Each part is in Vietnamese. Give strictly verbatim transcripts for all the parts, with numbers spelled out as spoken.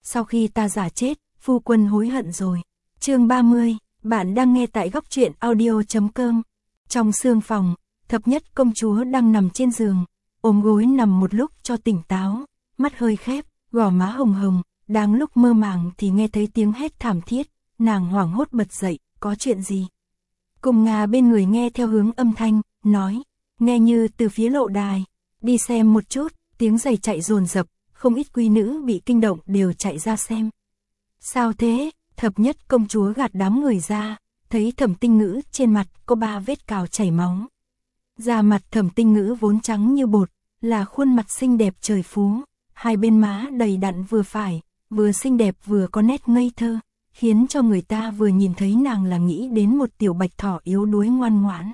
sau khi ta giả chết, phu quân hối hận rồi. Chương ba mươi, bạn đang nghe tại góc truyện audio chấm com. Trong sương phòng, Thập Nhất công chúa đang nằm trên giường, ôm gối nằm một lúc cho tỉnh táo, mắt hơi khép, gò má hồng hồng, đang lúc mơ màng thì nghe thấy tiếng hét thảm thiết, nàng hoảng hốt bật dậy, có chuyện gì? Cùng Nga bên người nghe theo hướng âm thanh, nói, nghe như từ phía lộ đài, đi xem một chút, tiếng giày chạy dồn dập, không ít quý nữ bị kinh động đều chạy ra xem. Sao thế? Thập Nhất công chúa gạt đám người ra, thấy Thẩm Tinh Ngữ trên mặt có ba vết cào chảy máu. Da mặt Thẩm Tinh Ngữ vốn trắng như bột, là khuôn mặt xinh đẹp trời phú, hai bên má đầy đặn vừa phải, vừa xinh đẹp vừa có nét ngây thơ, khiến cho người ta vừa nhìn thấy nàng là nghĩ đến một tiểu bạch thỏ yếu đuối ngoan ngoãn.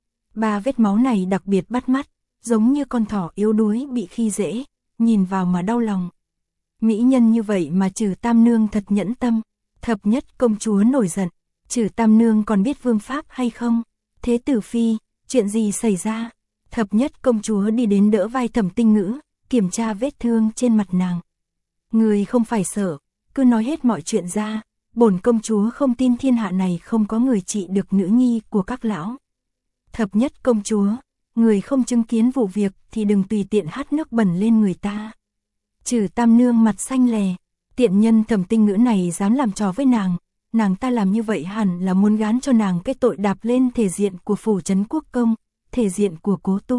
Ba vết máu này đặc biệt bắt mắt, giống như con thỏ yếu đuối bị khi dễ, nhìn vào mà đau lòng. Mỹ nhân như vậy mà Trừ Tam Nương thật nhẫn tâm. Thập Nhất công chúa nổi giận, Trừ Tam Nương còn biết vương pháp hay không? Thế tử phi, chuyện gì xảy ra? Thập Nhất công chúa đi đến đỡ vai Thẩm Tinh Ngữ, kiểm tra vết thương trên mặt nàng. Người không phải sợ, cứ nói hết mọi chuyện ra, bổn công chúa không tin thiên hạ này không có người trị được nữ nhi của các lão. Thập Nhất công chúa, người không chứng kiến vụ việc thì đừng tùy tiện hắt nước bẩn lên người ta. Trừ Tam Nương mặt xanh lè, tiện nhân Thẩm Tinh Ngữ này dám làm trò với nàng, nàng ta làm như vậy hẳn là muốn gán cho nàng cái tội đạp lên thể diện của phủ trấn quốc công, thể diện của Cố Tu.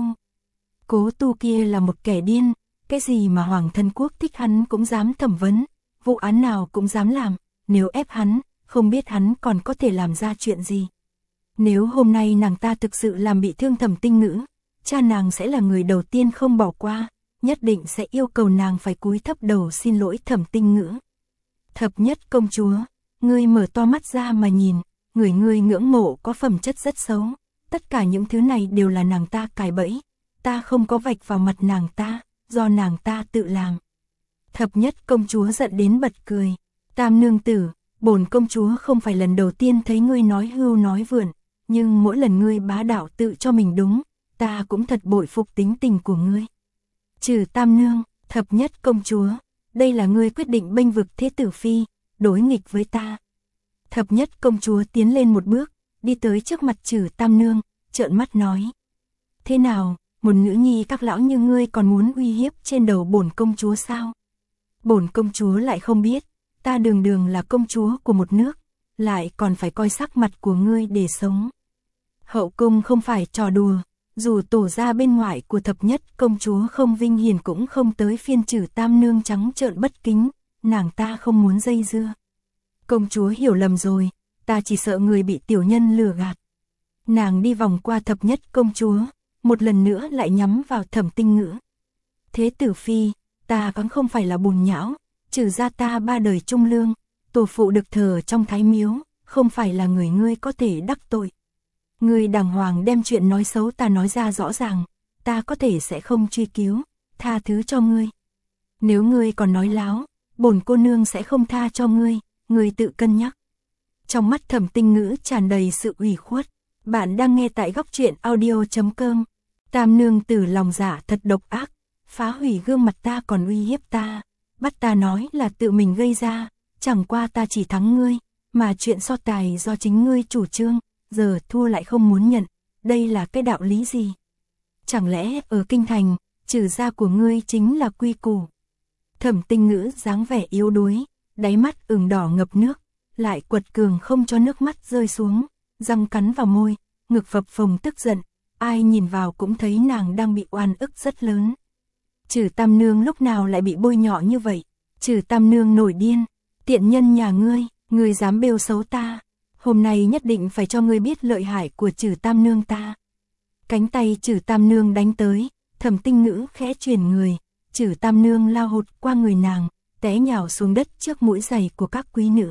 Cố Tu kia là một kẻ điên, cái gì mà Hoàng thân quốc thích hắn cũng dám thẩm vấn, vụ án nào cũng dám làm, nếu ép hắn, không biết hắn còn có thể làm ra chuyện gì. Nếu hôm nay nàng ta thực sự làm bị thương Thẩm Tinh Ngữ, cha nàng sẽ là người đầu tiên không bỏ qua, nhất định sẽ yêu cầu nàng phải cúi thấp đầu xin lỗi Thẩm Tinh Ngữ. Thập Nhất công chúa, ngươi mở to mắt ra mà nhìn, người ngươi ngưỡng mộ có phẩm chất rất xấu, tất cả những thứ này đều là nàng ta cài bẫy, ta không có vạch vào mặt nàng ta, do nàng ta tự làm. Thập Nhất công chúa giận đến bật cười, Tam nương tử, bổn công chúa không phải lần đầu tiên thấy ngươi nói hưu nói vượn, nhưng mỗi lần ngươi bá đạo tự cho mình đúng, ta cũng thật bội phục tính tình của ngươi. Trừ Tam nương, Thập Nhất công chúa, đây là ngươi quyết định bênh vực thế tử phi, đối nghịch với ta. Thập Nhất công chúa tiến lên một bước, đi tới trước mặt Trừ Tam nương, trợn mắt nói. Thế nào, một nữ nhi các lão như ngươi còn muốn uy hiếp trên đầu bổn công chúa sao? Bổn công chúa lại không biết, ta đường đường là công chúa của một nước, lại còn phải coi sắc mặt của ngươi để sống. Hậu cung không phải trò đùa, dù tổ gia bên ngoài của Thập Nhất công chúa không vinh hiển cũng không tới phiên Trừ Tam nương trắng trợn bất kính, nàng ta không muốn dây dưa. Công chúa hiểu lầm rồi, ta chỉ sợ người bị tiểu nhân lừa gạt. Nàng đi vòng qua Thập Nhất công chúa, một lần nữa lại nhắm vào Thẩm Tinh Ngữ. Thế tử phi, ta vẫn không phải là bùn nhão, Trừ gia ta ba đời trung lương, tổ phụ được thờ trong thái miếu, không phải là người ngươi có thể đắc tội. Ngươi đàng hoàng đem chuyện nói xấu ta nói ra rõ ràng, ta có thể sẽ không truy cứu, tha thứ cho ngươi. Nếu ngươi còn nói láo, bổn cô nương sẽ không tha cho ngươi, ngươi tự cân nhắc. Trong mắt Thẩm Tinh Ngữ tràn đầy sự ủy khuất. Bạn đang nghe tại góc truyện audio chấm com. Tam nương tử lòng dạ thật độc ác, phá hủy gương mặt ta còn uy hiếp ta, bắt ta nói là tự mình gây ra, chẳng qua ta chỉ thắng ngươi, mà chuyện so tài do chính ngươi chủ trương, giờ thua lại không muốn nhận, đây là cái đạo lý gì? Chẳng lẽ ở kinh thành, Trừ gia của ngươi chính là quy củ? Thẩm Tinh Ngữ dáng vẻ yếu đuối, đáy mắt ửng đỏ ngập nước, lại quật cường không cho nước mắt rơi xuống, răng cắn vào môi, ngực phập phồng tức giận, ai nhìn vào cũng thấy nàng đang bị oan ức rất lớn. Trừ Tam nương lúc nào lại bị bôi nhọ như vậy? Trừ Tam nương nổi điên, tiện nhân nhà ngươi, ngươi dám bêu xấu ta, hôm nay nhất định phải cho ngươi biết lợi hại của Trừ Tam nương ta. Cánh tay Trừ Tam nương đánh tới, Thẩm Tinh Ngữ khẽ chuyển người, Trừ Tam nương lao hụt qua người nàng, té nhào xuống đất trước mũi giày của các quý nữ.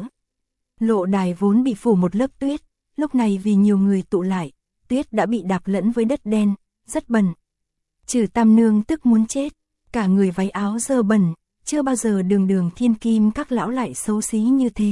Lộ đài vốn bị phủ một lớp tuyết, lúc này vì nhiều người tụ lại, tuyết đã bị đạp lẫn với đất đen, rất bẩn. Trừ Tam nương tức muốn chết, cả người váy áo dơ bẩn, chưa bao giờ đường đường thiên kim các lão lại xấu xí như thế.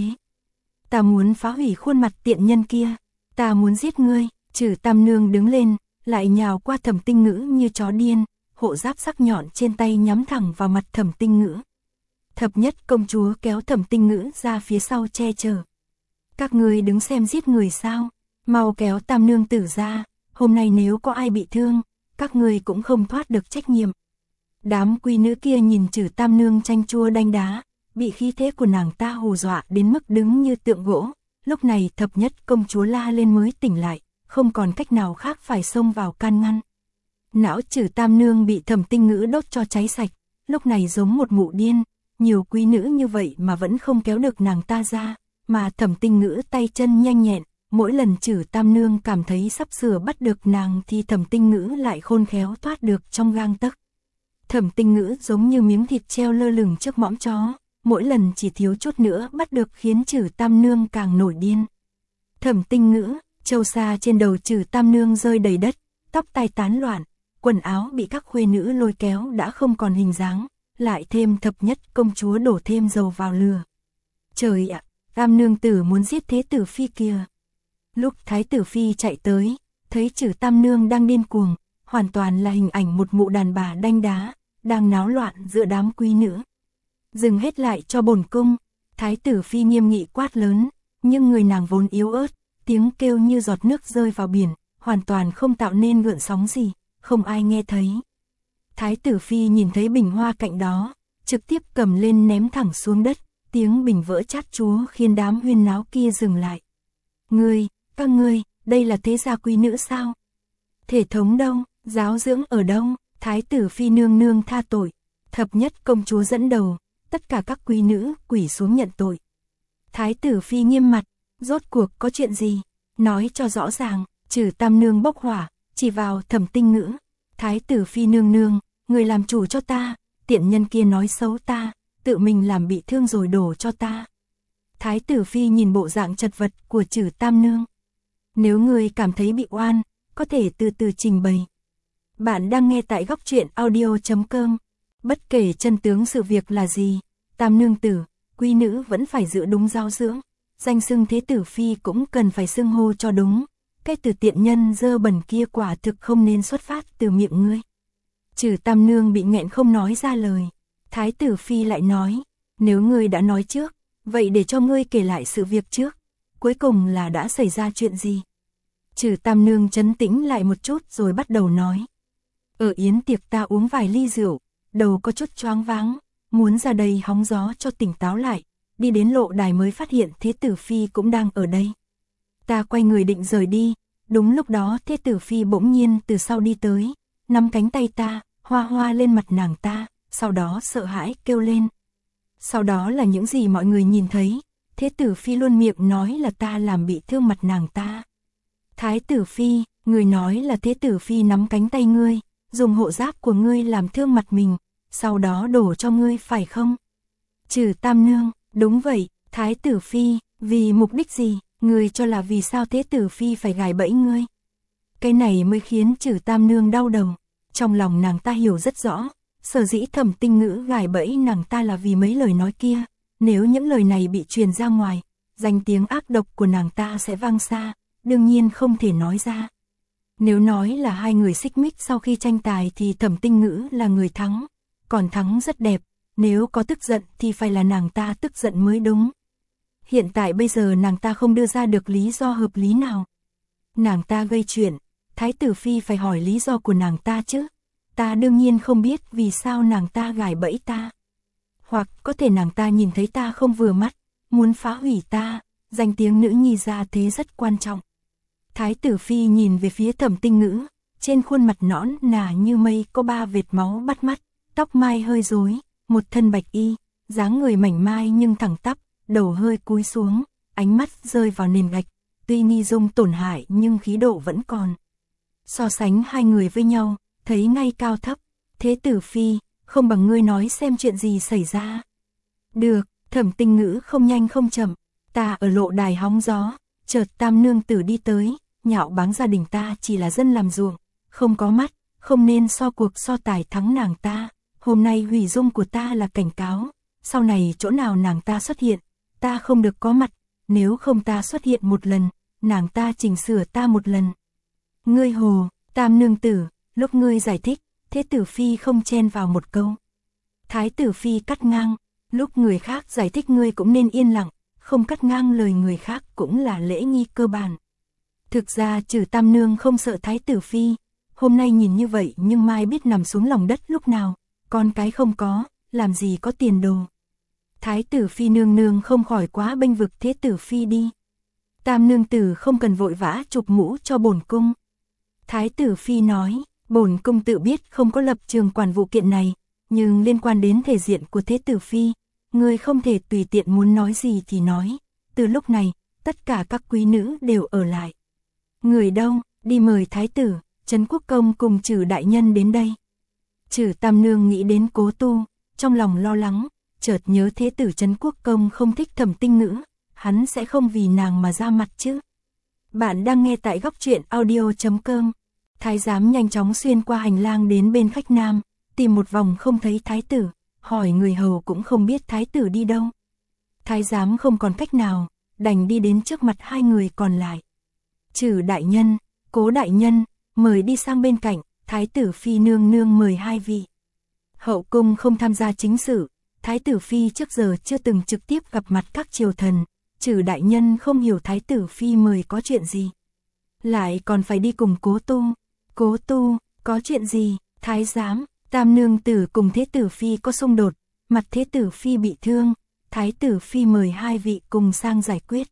Ta muốn phá hủy khuôn mặt tiện nhân kia, ta muốn giết ngươi. Trừ Tam nương đứng lên, lại nhào qua Thẩm Tinh Ngữ như chó điên, hộ giáp sắc nhọn trên tay nhắm thẳng vào mặt Thẩm Tinh Ngữ. Thập nhất công chúa kéo Thẩm Tinh Ngữ ra phía sau che chở. Các ngươi đứng xem giết người sao? Mau kéo Tam nương tử ra, hôm nay nếu có ai bị thương, các ngươi cũng không thoát được trách nhiệm. Đám quý nữ kia nhìn Trử Tam nương chanh chua đanh đá, bị khí thế của nàng ta hù dọa đến mức đứng như tượng gỗ. Lúc này thập nhất công chúa la lên mới tỉnh lại, không còn cách nào khác phải xông vào can ngăn. Não Trử Tam nương bị Thẩm Tinh Ngữ đốt cho cháy sạch, lúc này giống một mụ điên, nhiều quý nữ như vậy mà vẫn không kéo được nàng ta ra, mà Thẩm Tinh Ngữ tay chân nhanh nhẹn, mỗi lần Trử Tam nương cảm thấy sắp sửa bắt được nàng thì Thẩm Tinh Ngữ lại khôn khéo thoát được trong gang tấc. Thẩm Tinh Ngữ giống như miếng thịt treo lơ lửng trước mõm chó, mỗi lần chỉ thiếu chút nữa bắt được khiến Trử Tam nương càng nổi điên. Thẩm Tinh Ngữ, châu sa trên đầu Trử Tam nương rơi đầy đất, tóc tai tán loạn, quần áo bị các khuê nữ lôi kéo đã không còn hình dáng, lại thêm thập nhất công chúa đổ thêm dầu vào lửa. Trời ạ, Tam nương tử muốn giết Thế tử phi kìa. Lúc Thái tử phi chạy tới, thấy Trử Tam nương đang điên cuồng, hoàn toàn là hình ảnh một mụ đàn bà đanh đá, đang náo loạn giữa đám quý nữ. Dừng hết lại cho bổn cung, Thái tử phi nghiêm nghị quát lớn, nhưng người nàng vốn yếu ớt, tiếng kêu như giọt nước rơi vào biển, hoàn toàn không tạo nên gợn sóng gì, không ai nghe thấy. Thái tử phi nhìn thấy bình hoa cạnh đó, trực tiếp cầm lên ném thẳng xuống đất, tiếng bình vỡ chát chúa khiến đám huyên náo kia dừng lại. Ngươi, các ngươi, đây là thế gia quý nữ sao? Thể thống đâu, giáo dưỡng ở đâu? Thái tử phi nương nương tha tội. Thập nhất công chúa dẫn đầu, tất cả các quý nữ quỳ xuống nhận tội. Thái tử phi nghiêm mặt, rốt cuộc có chuyện gì? Nói cho rõ ràng. Trử Tam nương bốc hỏa, chỉ vào Thẩm Tinh Ngữ. Thái tử phi nương nương, người làm chủ cho ta, tiện nhân kia nói xấu ta, tự mình làm bị thương rồi đổ cho ta. Thái tử phi nhìn bộ dạng chật vật của Trử Tam nương. Nếu người cảm thấy bị oan, có thể từ từ trình bày. Bạn đang nghe tại góc truyện audio chấm com. Bất kể chân tướng sự việc là gì, Tam nương tử, quý nữ vẫn phải giữ đúng giáo dưỡng. Danh xưng Thế tử phi cũng cần phải xưng hô cho đúng. Cái từ tiện nhân dơ bẩn kia quả thực không nên xuất phát từ miệng ngươi. Trử Tam nương bị nghẹn không nói ra lời. Thái tử phi lại nói, nếu ngươi đã nói trước, vậy để cho ngươi kể lại sự việc trước. Cuối cùng là đã xảy ra chuyện gì? Trử Tam nương trấn tĩnh lại một chút rồi bắt đầu nói. Ở yến tiệc ta uống vài ly rượu, đầu có chút choáng váng, muốn ra đây hóng gió cho tỉnh táo lại, đi đến lộ đài mới phát hiện Thế tử phi cũng đang ở đây. Ta quay người định rời đi, đúng lúc đó Thế tử phi bỗng nhiên từ sau đi tới, nắm cánh tay ta, hoa hoa lên mặt nàng ta, sau đó sợ hãi kêu lên. Sau đó là những gì mọi người nhìn thấy, Thế tử phi luôn miệng nói là ta làm bị thương mặt nàng ta. Thái tử phi, người nói là Thế tử phi nắm cánh tay ngươi, dùng hộ giáp của ngươi làm thương mặt mình, sau đó đổ cho ngươi phải không? Trử Tam nương, đúng vậy. Thái tử phi, vì mục đích gì? Ngươi cho là vì sao Thế tử phi phải gài bẫy ngươi? Cái này mới khiến Trử Tam nương đau đầu. Trong lòng nàng ta hiểu rất rõ, sở dĩ Thẩm Tinh Ngữ gài bẫy nàng ta là vì mấy lời nói kia. Nếu những lời này bị truyền ra ngoài, danh tiếng ác độc của nàng ta sẽ vang xa, đương nhiên không thể nói ra. Nếu nói là hai người xích mích sau khi tranh tài thì Thẩm Tinh Ngữ là người thắng, còn thắng rất đẹp, nếu có tức giận thì phải là nàng ta tức giận mới đúng. Hiện tại bây giờ nàng ta không đưa ra được lý do hợp lý nào. Nàng ta gây chuyện, Thái tử phi phải hỏi lý do của nàng ta chứ. Ta đương nhiên không biết vì sao nàng ta gài bẫy ta. Hoặc có thể nàng ta nhìn thấy ta không vừa mắt, muốn phá hủy ta, danh tiếng nữ nhi gia thế rất quan trọng. Thái tử phi nhìn về phía Thẩm Tinh Ngữ, trên khuôn mặt nõn nà như mây có ba vệt máu bắt mắt, tóc mai hơi rối, một thân bạch y, dáng người mảnh mai nhưng thẳng tắp, đầu hơi cúi xuống, ánh mắt rơi vào nền gạch, tuy nghi dung tổn hại nhưng khí độ vẫn còn. So sánh hai người với nhau, thấy ngay cao thấp. Thế tử phi, không bằng ngươi nói xem chuyện gì xảy ra. Được, Thẩm Tinh Ngữ không nhanh không chậm, ta ở lộ đài hóng gió, chợt Tam nương tử đi tới, nhạo báng gia đình ta chỉ là dân làm ruộng, không có mắt, không nên so cuộc so tài thắng nàng ta. Hôm nay hủy dung của ta là cảnh cáo, sau này chỗ nào nàng ta xuất hiện, ta không được có mặt, nếu không ta xuất hiện một lần, nàng ta chỉnh sửa ta một lần. Ngươi hồ, Tam nương tử, lúc ngươi giải thích, Thế tử phi không chen vào một câu. Thái tử phi cắt ngang, Lúc người khác giải thích ngươi cũng nên yên lặng, không cắt ngang lời người khác cũng là lễ nghi cơ bản. Thực ra Trử Tam Nương không sợ Thái tử phi, hôm nay nhìn như vậy nhưng mai biết nằm xuống lòng đất lúc nào, con cái không có, làm gì có tiền đồ. Thái tử phi nương nương không khỏi quá bênh vực thế tử phi đi. Tam nương tử không cần vội vã chụp mũ cho bổn cung. Thái tử phi nói, bổn cung tự biết không có lập trường quản vụ kiện này, nhưng liên quan đến thể diện của thế tử phi, ngươi không thể tùy tiện muốn nói gì thì nói. Từ lúc này, tất cả các quý nữ đều ở lại. Người đâu, đi mời thái tử, Trấn Quốc công cùng Trử đại nhân đến đây. Trử Tam nương nghĩ đến Cố Tu, trong lòng lo lắng, chợt nhớ thế tử Trấn Quốc công không thích Thẩm Tinh Ngữ, hắn sẽ không vì nàng mà ra mặt chứ. Bạn đang nghe tại góc truyện audio chấm com. Thái giám nhanh chóng xuyên qua hành lang đến bên khách nam, tìm một vòng không thấy thái tử, hỏi người hầu cũng không biết thái tử đi đâu. Thái giám không còn cách nào, đành đi đến trước mặt hai người còn lại. Trử đại nhân, Cố đại nhân, mời đi sang bên cạnh, thái tử phi nương nương mời hai vị. Hậu cung không tham gia chính sự, thái tử phi trước giờ chưa từng trực tiếp gặp mặt các triều thần, Trử đại nhân không hiểu thái tử phi mời có chuyện gì. Lại còn phải đi cùng Cố Tu. Cố Tu, có chuyện gì? Thái giám, Tam nương tử cùng thế tử phi có xung đột, mặt thế tử phi bị thương, thái tử phi mời hai vị cùng sang giải quyết.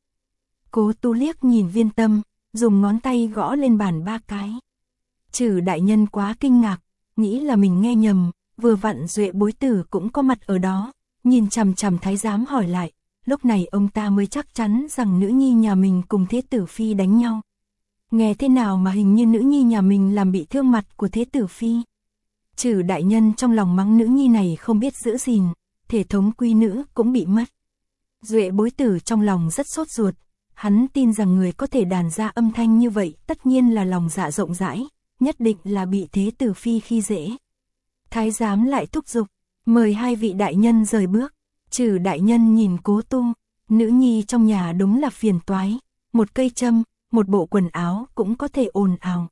Cố Tu liếc nhìn Viên Tâm, dùng ngón tay gõ lên bàn ba cái. Trử đại nhân quá kinh ngạc, nghĩ là mình nghe nhầm, vừa vặn Duệ bối tử cũng có mặt ở đó, nhìn chằm chằm thái giám hỏi lại, lúc này ông ta mới chắc chắn rằng nữ nhi nhà mình cùng thế tử phi đánh nhau. Nghe thế nào mà hình như nữ nhi nhà mình làm bị thương mặt của thế tử phi. Trử đại nhân trong lòng mắng nữ nhi này không biết giữ gìn, thể thống quý nữ cũng bị mất. Duệ bối tử trong lòng rất sốt ruột, hắn tin rằng người có thể đàn ra âm thanh như vậy tất nhiên là lòng dạ rộng rãi, nhất định là bị thế tử phi khi dễ. Thái giám lại thúc giục, mời hai vị đại nhân rời bước. Trử đại nhân nhìn Cố Tu, nữ nhi trong nhà đúng là phiền toái, một cây châm, một bộ quần áo cũng có thể ồn ào.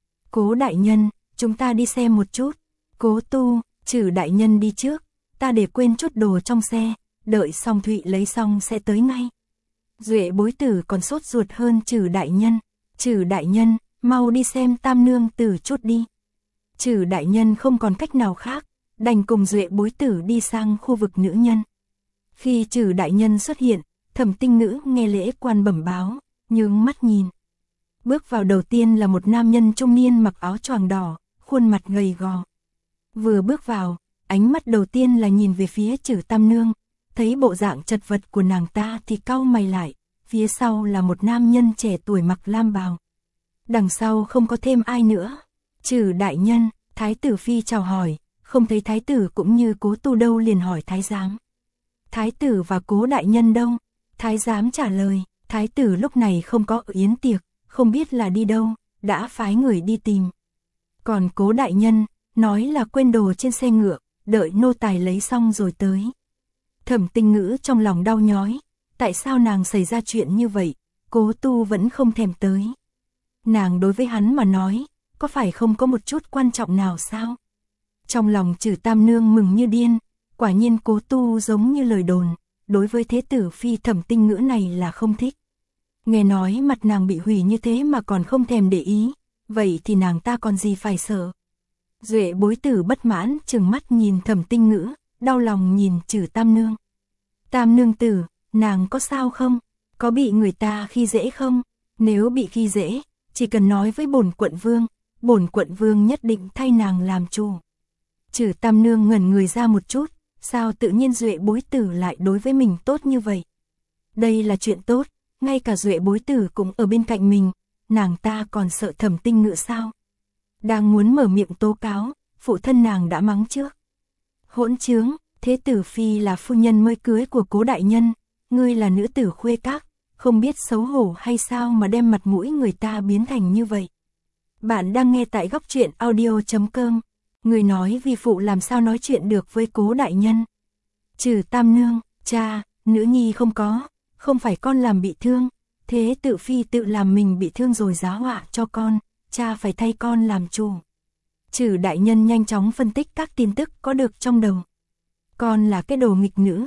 Cố đại nhân, chúng ta đi xem một chút. Cố Tu, Trử đại nhân đi trước, ta để quên chút đồ trong xe, đợi xong Thụy lấy xong sẽ tới ngay. Duệ bối tử còn sốt ruột hơn Trử đại nhân. Trử đại nhân, mau đi xem Tam nương tử chút đi. Trử đại nhân không còn cách nào khác, đành cùng Duệ bối tử đi sang khu vực nữ nhân. Khi Trử đại nhân xuất hiện, Thẩm Tinh Ngữ nghe lễ quan bẩm báo, nhướng mắt nhìn. Bước vào đầu tiên là một nam nhân trung niên mặc áo choàng đỏ, khuôn mặt gầy gò. Vừa bước vào, ánh mắt đầu tiên là nhìn về phía Trử Tam nương, thấy bộ dạng chật vật của nàng ta thì cau mày lại, phía sau là một nam nhân trẻ tuổi mặc lam bào. Đằng sau không có thêm ai nữa. Trử đại nhân, thái tử phi chào hỏi, không thấy thái tử cũng như Cố Tu đâu liền hỏi thái giám. Thái tử và Cố đại nhân đâu? Thái giám trả lời, thái tử lúc này không có ở yến tiệc, không biết là đi đâu, đã phái người đi tìm. Còn Cố đại nhân, nói là quên đồ trên xe ngựa, đợi nô tài lấy xong rồi tới. Thẩm Tinh Ngữ trong lòng đau nhói, tại sao nàng xảy ra chuyện như vậy, Cố Tu vẫn không thèm tới. Nàng đối với hắn mà nói, có phải không có một chút quan trọng nào sao? Trong lòng Trử Tam nương mừng như điên, quả nhiên Cố Tu giống như lời đồn, đối với thế tử phi Thẩm Tinh Ngữ này là không thích. Nghe nói mặt nàng bị hủy như thế mà còn không thèm để ý, vậy thì nàng ta còn gì phải sợ. Duệ bối tử bất mãn trừng mắt nhìn Thẩm Tinh Ngữ, đau lòng nhìn Trử Tam nương. Tam nương tử, nàng có sao không? Có bị người ta khi dễ không? Nếu bị khi dễ, chỉ cần nói với bổn quận vương, bổn quận vương nhất định thay nàng làm chủ. Trử Tam nương ngẩn người ra một chút, sao tự nhiên Duệ bối tử lại đối với mình tốt như vậy? Đây là chuyện tốt, ngay cả Duệ bối tử cũng ở bên cạnh mình, nàng ta còn sợ Thẩm Tinh Ngữ sao? Đang muốn mở miệng tố cáo, phụ thân nàng đã mắng trước. Hỗn trướng, thế tử phi là phu nhân mới cưới của Cố đại nhân, ngươi là nữ tử khuê các, không biết xấu hổ hay sao mà đem mặt mũi người ta biến thành như vậy. Bạn đang nghe tại góc truyện audio chấm com. Người nói vi phụ làm sao nói chuyện được với Cố đại nhân. Trừ Tam nương, cha, nữ nhi không có, không phải con làm bị thương, thế tự phi tự làm mình bị thương rồi giá họa cho con, cha phải thay con làm chủ. Trừ đại nhân nhanh chóng phân tích các tin tức có được trong đầu. Con là cái đồ nghịch nữ,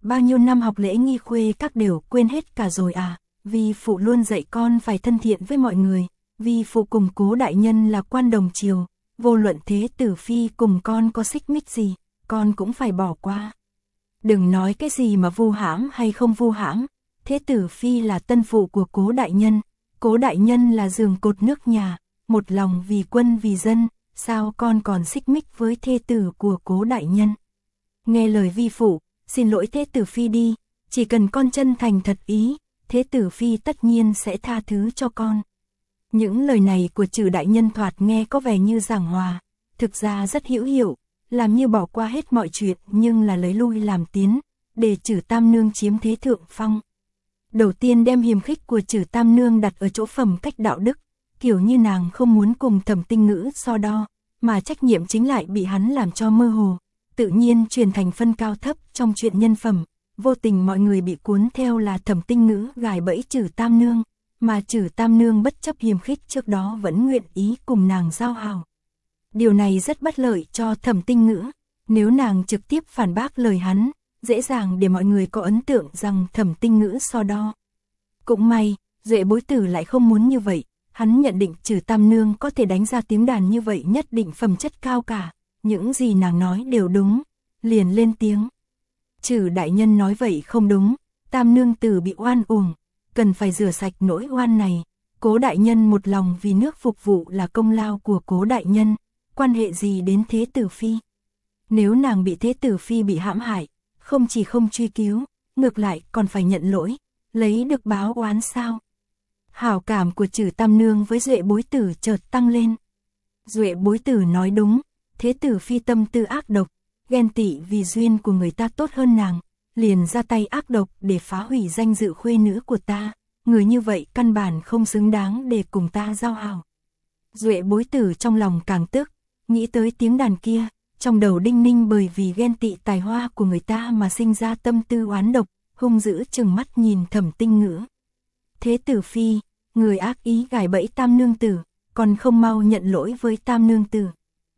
bao nhiêu năm học lễ nghi khuê các đều quên hết cả rồi à, vi phụ luôn dạy con phải thân thiện với mọi người, vi phụ cùng Cố đại nhân là quan đồng triều, vô luận thế tử phi cùng con có xích mích gì, con cũng phải bỏ qua. Đừng nói cái gì mà vu hãm hay không vu hãm, thế tử phi là tân phụ của Cố đại nhân, Cố đại nhân là giường cột nước nhà, một lòng vì quân vì dân, sao con còn xích mích với thê tử của Cố đại nhân. Nghe lời vi phụ, xin lỗi thế tử phi đi, chỉ cần con chân thành thật ý, thế tử phi tất nhiên sẽ tha thứ cho con. Những lời này của Trử đại nhân thoạt nghe có vẻ như giảng hòa, thực ra rất hữu hiệu, làm như bỏ qua hết mọi chuyện nhưng là lấy lui làm tiến, để Trử tam nương chiếm thế thượng phong. Đầu tiên đem hiềm khích của Trử tam nương đặt ở chỗ phẩm cách đạo đức, kiểu như nàng không muốn cùng Thẩm Tinh Ngữ so đo, mà trách nhiệm chính lại bị hắn làm cho mơ hồ, tự nhiên truyền thành phân cao thấp trong chuyện nhân phẩm, vô tình mọi người bị cuốn theo là Thẩm Tinh Ngữ gài bẫy Trử tam nương, mà Trử tam nương bất chấp hiềm khích trước đó vẫn nguyện ý cùng nàng giao hảo. Điều này rất bất lợi cho Thẩm Tinh Ngữ, nếu nàng trực tiếp phản bác lời hắn, dễ dàng để mọi người có ấn tượng rằng Thẩm Tinh Ngữ so đo. Cũng may, Duệ Bối Tử lại không muốn như vậy, hắn nhận định Trử tam nương có thể đánh ra tiếng đàn như vậy nhất định phẩm chất cao cả, những gì nàng nói đều đúng, liền lên tiếng. Trử đại nhân nói vậy không đúng, tam nương tử bị oan uổng, cần phải rửa sạch nỗi oan này, Cố đại nhân một lòng vì nước phục vụ là công lao của Cố đại nhân, quan hệ gì đến thế tử phi. Nếu nàng bị thế tử phi bị hãm hại, không chỉ không truy cứu, ngược lại còn phải nhận lỗi, lấy được báo oán sao. Hảo cảm của Trử tam nương với Duệ Bối Tử chợt tăng lên. Duệ Bối Tử nói đúng, thế tử phi tâm tư ác độc, ghen tị vì duyên của người ta tốt hơn nàng, liền ra tay ác độc để phá hủy danh dự khuê nữ của ta, người như vậy căn bản không xứng đáng để cùng ta giao hảo. Duệ Bối Tử trong lòng càng tức, nghĩ tới tiếng đàn kia, trong đầu đinh ninh bởi vì ghen tị tài hoa của người ta mà sinh ra tâm tư oán độc, hung dữ trừng mắt nhìn Thẩm Tinh Ngữ. Thế tử phi, người ác ý gài bẫy tam nương tử, còn không mau nhận lỗi với tam nương tử.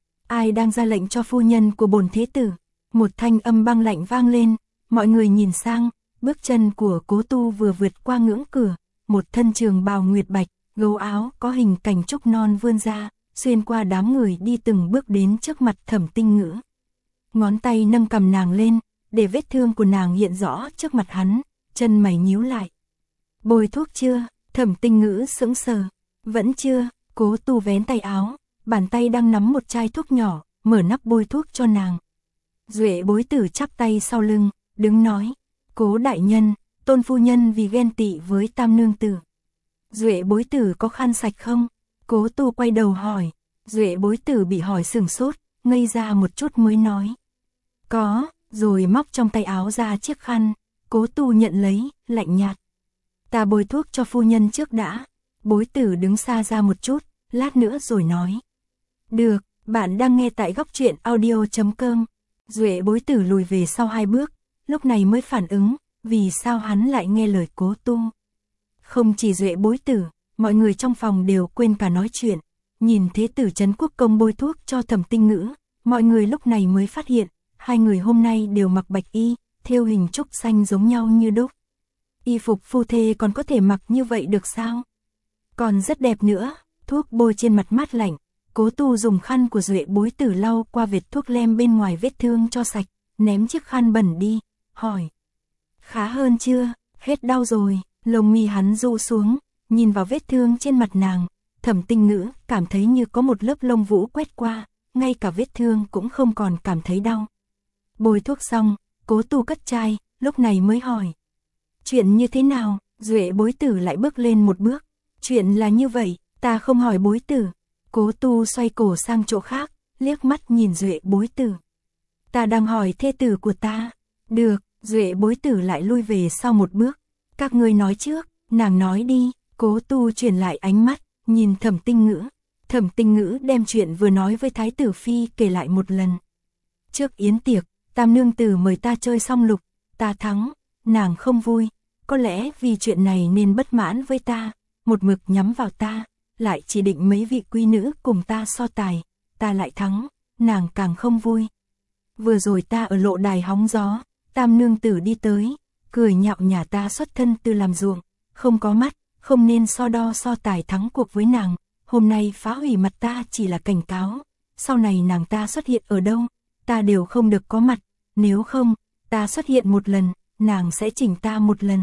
Ai đang ra lệnh cho phu nhân của bổn thế tử? Một thanh âm băng lạnh vang lên, mọi người nhìn sang, bước chân của Cố Tu vừa vượt qua ngưỡng cửa, một thân trường bào nguyệt bạch, gấu áo có hình cành trúc non vươn ra, xuyên qua đám người đi từng bước đến trước mặt Thẩm Tinh Ngữ. Ngón tay nâng cầm nàng lên, để vết thương của nàng hiện rõ trước mặt hắn, chân mày nhíu lại. Bôi thuốc chưa? Thẩm Tinh Ngữ sững sờ. Vẫn chưa. Cố Tu vén tay áo, bàn tay đang nắm một chai thuốc nhỏ, mở nắp bôi thuốc cho nàng. Duệ Bối Tử chắp tay sau lưng, đứng nói, Cố đại nhân, tôn phu nhân vì ghen tị với tam nương tử. Duệ Bối Tử có khăn sạch không? Cố Tu quay đầu hỏi. Duệ Bối Tử bị hỏi sửng sốt, ngây ra một chút mới nói. Có, rồi móc trong tay áo ra chiếc khăn. Cố Tu nhận lấy, lạnh nhạt. Ta bôi thuốc cho phu nhân trước đã. Bối Tử đứng xa ra một chút, lát nữa rồi nói. Được, bạn đang nghe tại góc truyện audio chấm com. Duệ Bối Tử lùi về sau hai bước, lúc này mới phản ứng, vì sao hắn lại nghe lời Cố Tu. Không chỉ Duệ Bối Tử, mọi người trong phòng đều quên cả nói chuyện. Nhìn thế tử Trấn Quốc Công bôi thuốc cho Thẩm Tinh Ngữ, mọi người lúc này mới phát hiện, hai người hôm nay đều mặc bạch y, thêu hình trúc xanh giống nhau như đúc. Y phục phu thê còn có thể mặc như vậy được sao? Còn rất đẹp nữa, thuốc bôi trên mặt mát lạnh, Cố Tu dùng khăn của Duệ Bối Tử lau qua vệt thuốc lem bên ngoài vết thương cho sạch, ném chiếc khăn bẩn đi, hỏi. Khá hơn chưa? Hết đau rồi, lông mi hắn rụ xuống, nhìn vào vết thương trên mặt nàng, Thẩm Tinh Ngữ cảm thấy như có một lớp lông vũ quét qua, ngay cả vết thương cũng không còn cảm thấy đau. Bôi thuốc xong, Cố Tu cất chai, lúc này mới hỏi. Chuyện như thế nào? Duệ Bối Tử lại bước lên một bước. Chuyện là như vậy, ta không hỏi Bối Tử. Cố Tu xoay cổ sang chỗ khác, liếc mắt nhìn Duệ Bối Tử. Ta đang hỏi thê tử của ta. Được, Duệ Bối Tử lại lui về sau một bước. Các ngươi nói trước, nàng nói đi. Cố Tu chuyển lại ánh mắt, nhìn Thẩm Tinh Ngữ. Thẩm Tinh Ngữ đem chuyện vừa nói với Thái tử Phi kể lại một lần. Trước yến tiệc, tam nương tử mời ta chơi song lục, ta thắng, nàng không vui, có lẽ vì chuyện này nên bất mãn với ta, một mực nhắm vào ta, lại chỉ định mấy vị quý nữ cùng ta so tài, ta lại thắng, nàng càng không vui. Vừa rồi ta ở lộ đài hóng gió, Tam nương tử đi tới, cười nhạo nhà ta xuất thân từ làm ruộng, không có mắt, không nên so đo so tài thắng cuộc với nàng, hôm nay phá hủy mặt ta chỉ là cảnh cáo, sau này nàng ta xuất hiện ở đâu, ta đều không được có mặt, nếu không, ta xuất hiện một lần, nàng sẽ chỉnh ta một lần.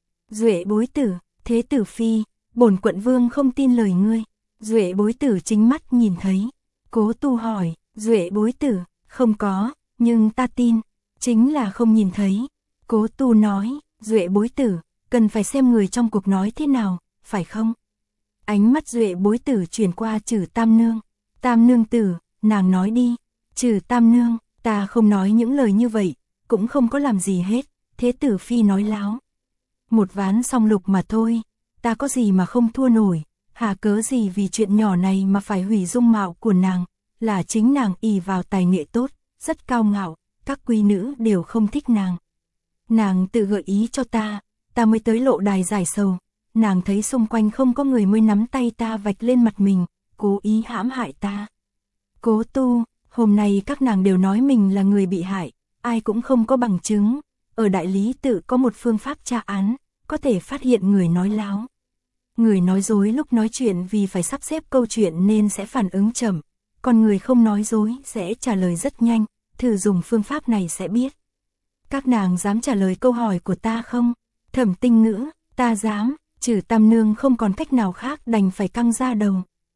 Duệ bối tử, thế tử phi, bổn quận vương không tin lời ngươi. Duệ bối tử chính mắt nhìn thấy. Cố Tu hỏi, Duệ bối tử, không có, nhưng ta tin, chính là không nhìn thấy. Cố Tu nói, Duệ bối tử, cần phải xem người trong cuộc nói thế nào, phải không? Ánh mắt Duệ bối tử chuyển qua Trử Tam nương. Tam nương tử, nàng nói đi. Trử Tam nương, ta không nói những lời như vậy, cũng không có làm gì hết. Thế tử phi nói láo. Một ván song lục mà thôi, ta có gì mà không thua nổi, hà cớ gì vì chuyện nhỏ này mà phải hủy dung mạo của nàng, là chính nàng ỷ vào tài nghệ tốt, rất cao ngạo, các quý nữ đều không thích nàng. Nàng tự gợi ý cho ta, ta mới tới lộ đài giải sầu, nàng thấy xung quanh không có người mới nắm tay ta vạch lên mặt mình, cố ý hãm hại ta. Cố Tu, hôm nay các nàng đều nói mình là người bị hại, ai cũng không có bằng chứng, ở đại lý tự có một phương pháp tra án, có thể phát hiện người nói láo. Người nói dối lúc nói chuyện vì phải sắp xếp câu chuyện nên sẽ phản ứng chậm, còn người không nói dối sẽ trả lời rất nhanh, thử dùng phương pháp này sẽ biết. Các nàng dám trả lời câu hỏi của ta không? Thẩm Tinh Ngữ, ta dám. Trử Tam nương không còn cách nào khác đành phải căng ra đầu.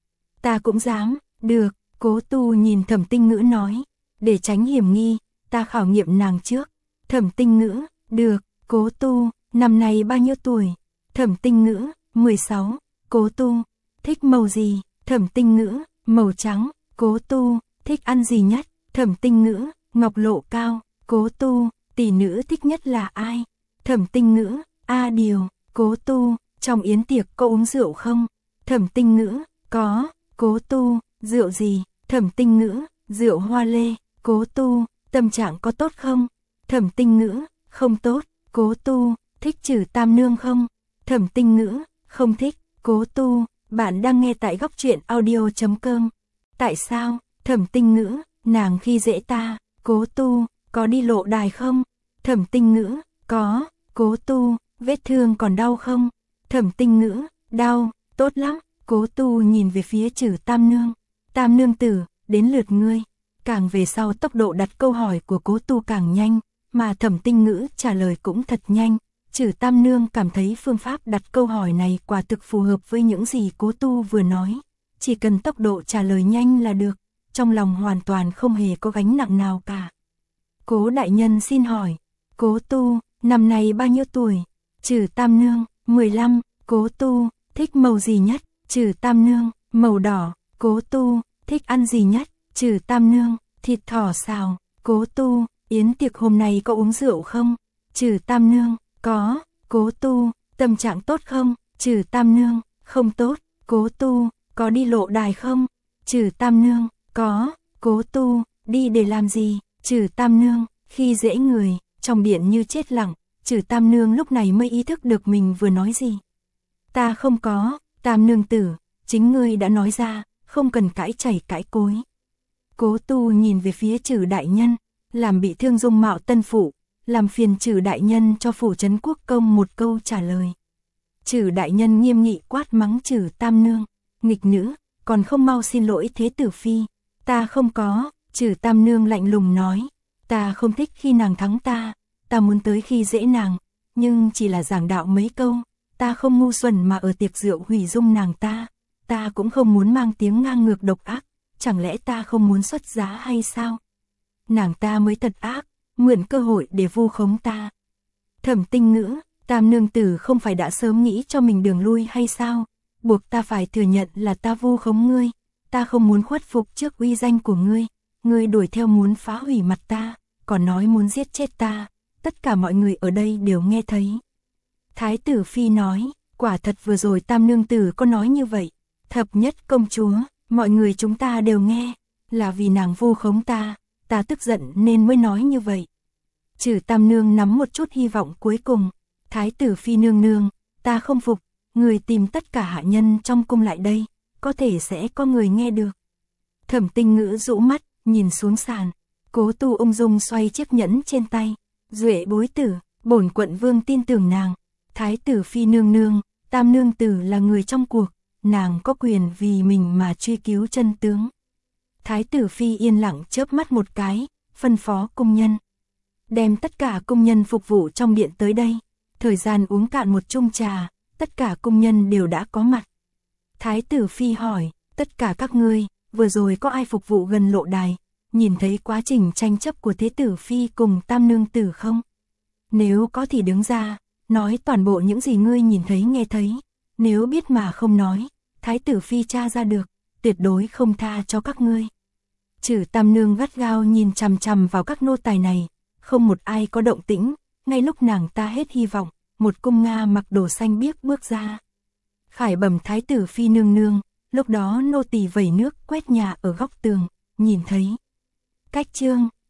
Ta cũng dám. Được. Cố Tu nhìn Thẩm Tinh Ngữ nói, để tránh hiểm nghi, ta khảo nghiệm nàng trước. Thẩm Tinh Ngữ, được. Cố Tu, năm nay bao nhiêu tuổi? Thẩm Tinh Ngữ, mười sáu. Cố Tu, thích màu gì? Thẩm Tinh Ngữ, màu trắng. Cố Tu, thích ăn gì nhất? Thẩm Tinh Ngữ, ngọc lộ cao. Cố Tu, tỷ nữ thích nhất là ai? Thẩm Tinh Ngữ, A Điều. Cố Tu, trong yến tiệc có uống rượu không? Thẩm Tinh Ngữ, có. Cố Tu, rượu gì? Thẩm Tinh Ngữ, rượu hoa lê. Cố Tu, tâm trạng có tốt không? Thẩm Tinh Ngữ, không tốt. Cố Tu, thích Trử Tam nương không? Thẩm Tinh Ngữ, không thích. Cố Tu, bạn đang nghe tại góc truyện audio chấm com. Tại sao? Thẩm Tinh Ngữ, nàng khi dễ ta. Cố Tu, có đi lộ đài không? Thẩm Tinh Ngữ, có. Cố Tu, vết thương còn đau không? Thẩm Tinh Ngữ, đau, tốt lắm. Cố Tu nhìn về phía Trử Tam nương. Tam nương tử, đến lượt ngươi. Càng về sau tốc độ đặt câu hỏi của Cố Tu càng nhanh, mà Thẩm Tinh Ngữ trả lời cũng thật nhanh. Trử Tam nương cảm thấy phương pháp đặt câu hỏi này quả thực phù hợp với những gì Cố Tu vừa nói. Chỉ cần tốc độ trả lời nhanh là được, trong lòng hoàn toàn không hề có gánh nặng nào cả. Cố đại nhân xin hỏi, Cố Tu, năm nay bao nhiêu tuổi? Trử Tam nương, mười lăm. Cố Tu, thích màu gì nhất? Trử Tam nương, màu đỏ. Cố Tu, thích ăn gì nhất? Trử Tam nương, thịt thỏ xào. Cố Tu, yến tiệc hôm nay có uống rượu không? Trử Tam nương, có. Cố Tu, tâm trạng tốt không? Trử Tam nương, không tốt. Cố Tu, có đi lộ đài không? Trử Tam nương, có. Cố Tu, đi để làm gì? Trử Tam nương, khi dễ người. Trong điện như chết lặng, Trử Tam nương lúc này mới ý thức được mình vừa nói gì. Ta không có. Tam nương tử, chính ngươi đã nói ra, không cần cãi chảy cãi cối. Cố Tu nhìn về phía Trử đại nhân, làm bị thương dung mạo tân phụ, làm phiền Trử đại nhân cho phủ trấn quốc công một câu trả lời. Trử đại nhân nghiêm nghị quát mắng Trử Tam nương, nghịch nữ, còn không mau xin lỗi thế tử phi. Ta không có. Trử Tam nương lạnh lùng nói, ta không thích khi nàng thắng ta, ta muốn tới khi dễ nàng, nhưng chỉ là giảng đạo mấy câu, ta không ngu xuẩn mà ở tiệc rượu hủy dung nàng ta, ta cũng không muốn mang tiếng ngang ngược độc ác, chẳng lẽ ta không muốn xuất giá hay sao? Nàng ta mới thật ác, mượn cơ hội để vu khống ta. Thẩm Tinh Ngữ, Tam nương tử không phải đã sớm nghĩ cho mình đường lui hay sao? Buộc ta phải thừa nhận là ta vu khống ngươi, ta không muốn khuất phục trước uy danh của ngươi, ngươi đuổi theo muốn phá hủy mặt ta, còn nói muốn giết chết ta, tất cả mọi người ở đây đều nghe thấy. Thái tử phi nói, quả thật vừa rồi Tam nương tử có nói như vậy. Thập nhất công chúa, mọi người chúng ta đều nghe, là vì nàng vu khống ta, ta tức giận nên mới nói như vậy. Trử Tam nương nắm một chút hy vọng cuối cùng. Thái tử phi nương nương, ta không phục, người tìm tất cả hạ nhân trong cung lại đây, có thể sẽ có người nghe được. Thẩm Tinh Ngữ rũ mắt, nhìn xuống sàn. Cố Tu ung dung xoay chiếc nhẫn trên tay. Duệ bối tử, bổn quận vương tin tưởng nàng. Thái tử phi nương nương, tam nương tử là người trong cuộc, nàng có quyền vì mình mà truy cứu chân tướng. Thái tử phi yên lặng chớp mắt một cái, phân phó cung nhân. Đem tất cả cung nhân phục vụ trong điện tới đây. Thời gian uống cạn một chung trà, tất cả cung nhân đều đã có mặt. Thái tử phi hỏi, tất cả các ngươi, vừa rồi có ai phục vụ gần lộ đài, nhìn thấy quá trình tranh chấp của thế tử phi cùng tam nương tử không? Nếu có thì đứng ra, nói toàn bộ những gì ngươi nhìn thấy nghe thấy. Nếu biết mà không nói, thái tử phi tra ra được, tuyệt đối không tha cho các ngươi. Trừ tam nương gắt gao nhìn chằm chằm vào các nô tài này, không một ai có động tĩnh. Ngay lúc nàng ta hết hy vọng, một cung Nga mặc đồ xanh biếc bước ra. Khải bẩm thái tử phi nương nương, lúc đó nô tỳ vẩy nước quét nhà ở góc tường, nhìn thấy. Cách chương